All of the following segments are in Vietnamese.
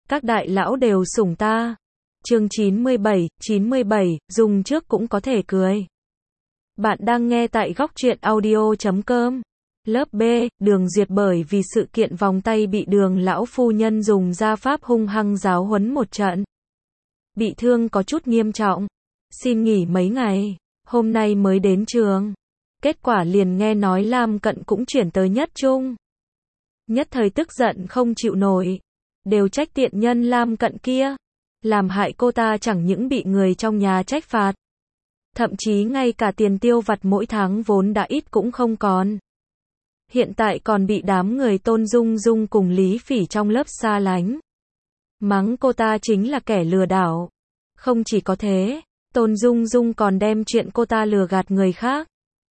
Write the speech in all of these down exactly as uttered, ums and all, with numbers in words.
Các đại lão đều sủng ta. Chương chín mươi bảy, chín mươi bảy, dùng trước cũng có thể cười. Bạn đang nghe tại góc truyện audio chấm com. Lớp B, Đường Duyệt bởi vì sự kiện vòng tay bị Đường lão phu nhân dùng gia pháp hung hăng giáo huấn một trận. Bị thương có chút nghiêm trọng. Xin nghỉ mấy ngày, hôm nay mới đến trường. Kết quả liền nghe nói Lam Cận cũng chuyển tới Nhất Trung. Nhất thời tức giận không chịu nổi. Đều trách tiện nhân Lam Cận kia. Làm hại cô ta chẳng những bị người trong nhà trách phạt. Thậm chí ngay cả tiền tiêu vặt mỗi tháng vốn đã ít cũng không còn. Hiện tại còn bị đám người Tôn Dung Dung cùng Lý Phỉ trong lớp xa lánh. Mắng cô ta chính là kẻ lừa đảo. Không chỉ có thế, Tôn Dung Dung còn đem chuyện cô ta lừa gạt người khác.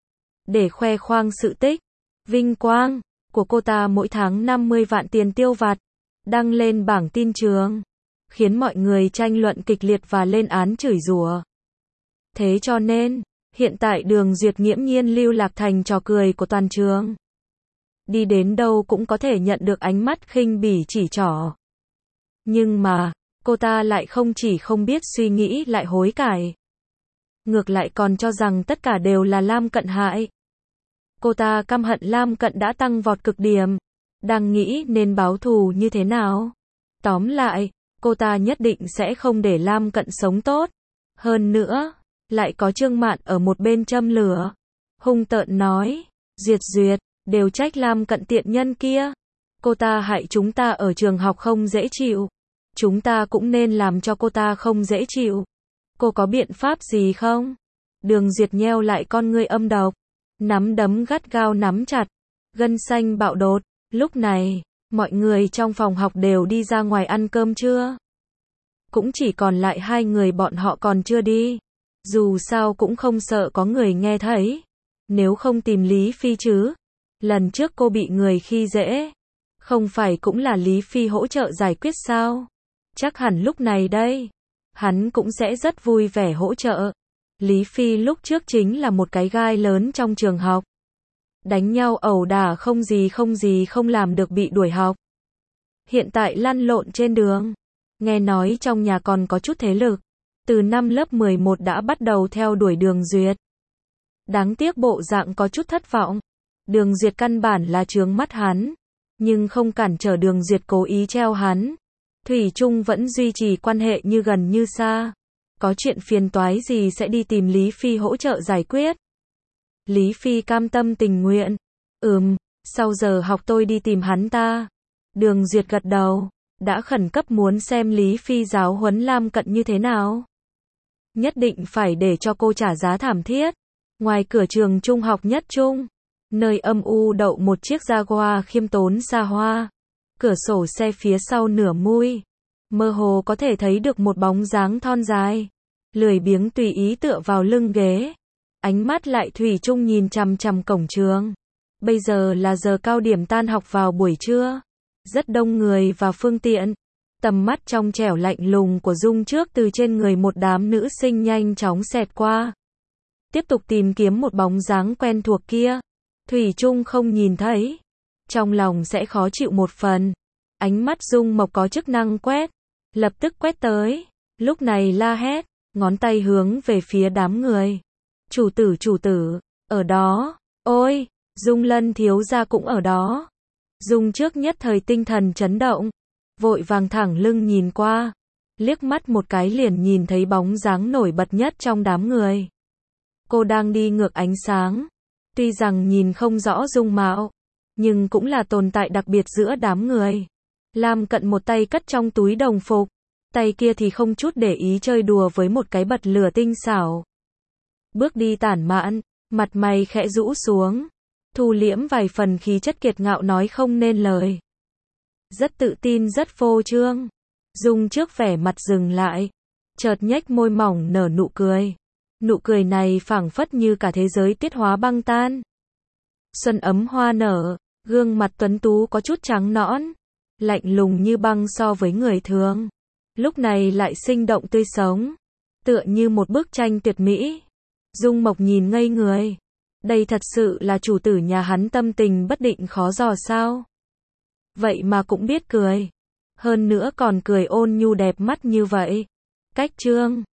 Để khoe khoang sự tích, vinh quang của cô ta mỗi tháng năm mươi vạn tiền tiêu vặt, đăng lên bảng tin trường, khiến mọi người tranh luận kịch liệt và lên án chửi rủa. Thế cho nên, hiện tại Đường Duyệt nghiễm nhiên lưu lạc thành trò cười của toàn trường. Đi đến đâu cũng có thể nhận được ánh mắt khinh bỉ chỉ trỏ. Nhưng mà, cô ta lại không chỉ không biết suy nghĩ lại hối cải. Ngược lại còn cho rằng tất cả đều là Lam Cận hại. Cô ta căm hận Lam Cận đã tăng vọt cực điểm. Đang nghĩ nên báo thù như thế nào. Tóm lại, cô ta nhất định sẽ không để Lam Cận sống tốt. Hơn nữa, lại có Trương Mạn ở một bên châm lửa. Hung tợn nói, Duyệt Duyệt, đều trách Lam Cận tiện nhân kia. Cô ta hại chúng ta ở trường học không dễ chịu. Chúng ta cũng nên làm cho cô ta không dễ chịu. Cô có biện pháp gì không? Đường Duyệt nheo lại con ngươi âm độc. Nắm đấm gắt gao nắm chặt. Gân xanh bạo đột. Lúc này, mọi người trong phòng học đều đi ra ngoài ăn cơm trưa. Cũng chỉ còn lại hai người bọn họ còn chưa đi. Dù sao cũng không sợ có người nghe thấy. Nếu không tìm Lý Phi chứ. Lần trước cô bị người khi dễ. Không phải cũng là Lý Phi hỗ trợ giải quyết sao? Chắc hẳn lúc này đây. Hắn cũng sẽ rất vui vẻ hỗ trợ. Lý Phi lúc trước chính là một cái gai lớn trong trường học. Đánh nhau ẩu đả không gì không gì không làm được bị đuổi học. Hiện tại lăn lộn trên đường. Nghe nói trong nhà còn có chút thế lực. Từ năm lớp mười một đã bắt đầu theo đuổi Đường Duyệt. Đáng tiếc bộ dạng có chút thất vọng. Đường Duyệt căn bản là chướng mắt hắn. Nhưng không cản trở Đường Duyệt cố ý treo hắn. Thủy chung vẫn duy trì quan hệ như gần như xa. Có chuyện phiền toái gì sẽ đi tìm Lý Phi hỗ trợ giải quyết. Lý Phi cam tâm tình nguyện. Ừm, sau giờ học tôi đi tìm hắn ta. Đường Duyệt gật đầu. Đã khẩn cấp muốn xem Lý Phi giáo huấn Lam Cận như thế nào. Nhất định phải để cho cô trả giá thảm thiết. Ngoài cửa trường trung học Nhất Trung, nơi âm u đậu một chiếc Jaguar khiêm tốn xa hoa. Cửa sổ xe phía sau nửa mui. Mơ hồ có thể thấy được một bóng dáng thon dài. Lười biếng tùy ý tựa vào lưng ghế. Ánh mắt lại thủy chung nhìn chằm chằm cổng trường. Bây giờ là giờ cao điểm tan học vào buổi trưa. Rất đông người và phương tiện. Tầm mắt trong trẻo lạnh lùng của Dung trước từ trên người một đám nữ sinh nhanh chóng xẹt qua. Tiếp tục tìm kiếm một bóng dáng quen thuộc kia. Thủy chung không nhìn thấy. Trong lòng sẽ khó chịu một phần. Ánh mắt Dung Mộc có chức năng quét. Lập tức quét tới. Lúc này la hét. Ngón tay hướng về phía đám người. Chủ tử chủ tử. Ở đó. Ôi. Dung Lân thiếu gia cũng ở đó. Dung trước nhất thời tinh thần chấn động. Vội vàng thẳng lưng nhìn qua. Liếc mắt một cái liền nhìn thấy bóng dáng nổi bật nhất trong đám người. Cô đang đi ngược ánh sáng. Tuy rằng nhìn không rõ dung mạo. Nhưng cũng là tồn tại đặc biệt giữa đám người. Lam Cận một tay cất trong túi đồng phục. Tay kia thì không chút để ý chơi đùa với một cái bật lửa tinh xảo. Bước đi tản mạn. Mặt mày khẽ rũ xuống. Thu liễm vài phần khí chất kiệt ngạo nói không nên lời. Rất tự tin rất phô trương. Dung trước vẻ mặt dừng lại. Chợt nhếch môi mỏng nở nụ cười. Nụ cười này phảng phất như cả thế giới tiết hóa băng tan. Xuân ấm hoa nở. Gương mặt tuấn tú có chút trắng nõn. Lạnh lùng như băng so với người thường. Lúc này lại sinh động tươi sống. Tựa như một bức tranh tuyệt mỹ. Dung Mộc nhìn ngây người. Đây thật sự là chủ tử nhà hắn tâm tình bất định khó dò sao. Vậy mà cũng biết cười. Hơn nữa còn cười ôn nhu đẹp mắt như vậy. Cách chương